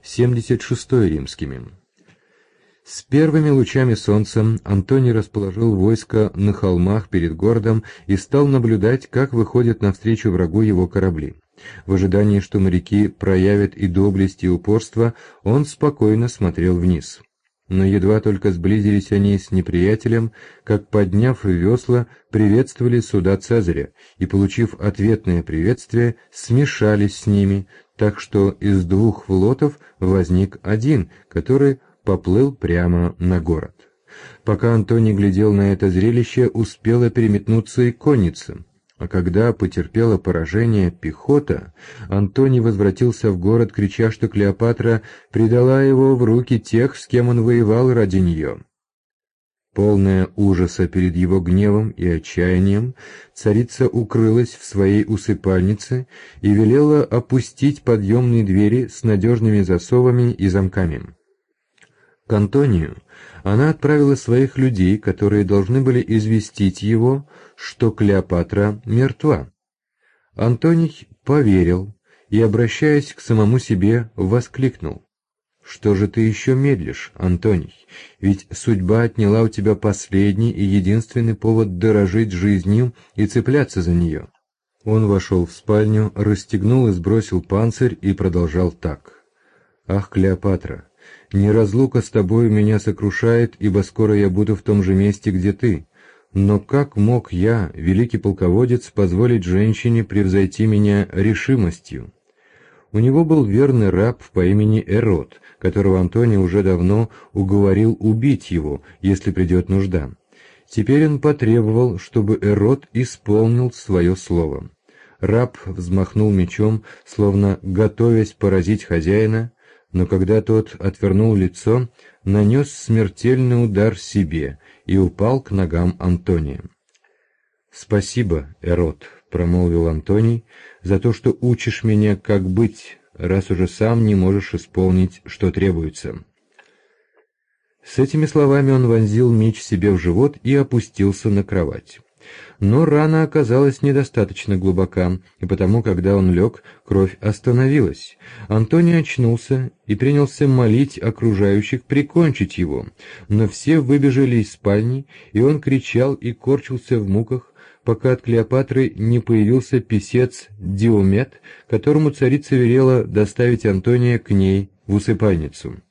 76 римскими. С первыми лучами солнца Антоний расположил войско на холмах перед городом и стал наблюдать, как выходят навстречу врагу его корабли. В ожидании, что моряки проявят и доблесть, и упорство, он спокойно смотрел вниз. Но едва только сблизились они с неприятелем, как, подняв весла, приветствовали суда Цезаря, и, получив ответное приветствие, смешались с ними, так что из двух флотов возник один, который поплыл прямо на город. Пока Антоний глядел на это зрелище, успела переметнуться и конница. А когда потерпела поражение пехота, Антоний возвратился в город, крича, что Клеопатра предала его в руки тех, с кем он воевал ради нее. Полная ужаса перед его гневом и отчаянием, царица укрылась в своей усыпальнице и велела опустить подъемные двери с надежными засовами и замками. К Антонию она отправила своих людей, которые должны были известить его, что Клеопатра мертва. Антоний поверил и, обращаясь к самому себе, воскликнул: «Что же ты еще медлишь, Антоний? Ведь судьба отняла у тебя последний и единственный повод дорожить жизнью и цепляться за нее». Он вошел в спальню, расстегнул и сбросил панцирь и продолжал так: «Ах, Клеопатра! Неразлука с тобой меня сокрушает, ибо скоро я буду в том же месте, где ты. Но как мог я, великий полководец, позволить женщине превзойти меня решимостью?» У него был верный раб по имени Эрот, которого Антоний уже давно уговорил убить его, если придет нужда. Теперь он потребовал, чтобы Эрот исполнил свое слово. Раб взмахнул мечом, словно готовясь поразить хозяина, но когда тот отвернул лицо, нанес смертельный удар себе и упал к ногам Антония. «Спасибо, Эрот», — промолвил Антоний, — «за то, что учишь меня, как быть, раз уже сам не можешь исполнить, что требуется». С этими словами он вонзил меч себе в живот и опустился на кровать. Но рана оказалась недостаточно глубока, и потому, когда он лег, кровь остановилась. Антоний очнулся и принялся молить окружающих прикончить его, но все выбежали из спальни, и он кричал и корчился в муках, пока от Клеопатры не появился писец Диомед, которому царица велела доставить Антония к ней в усыпальницу.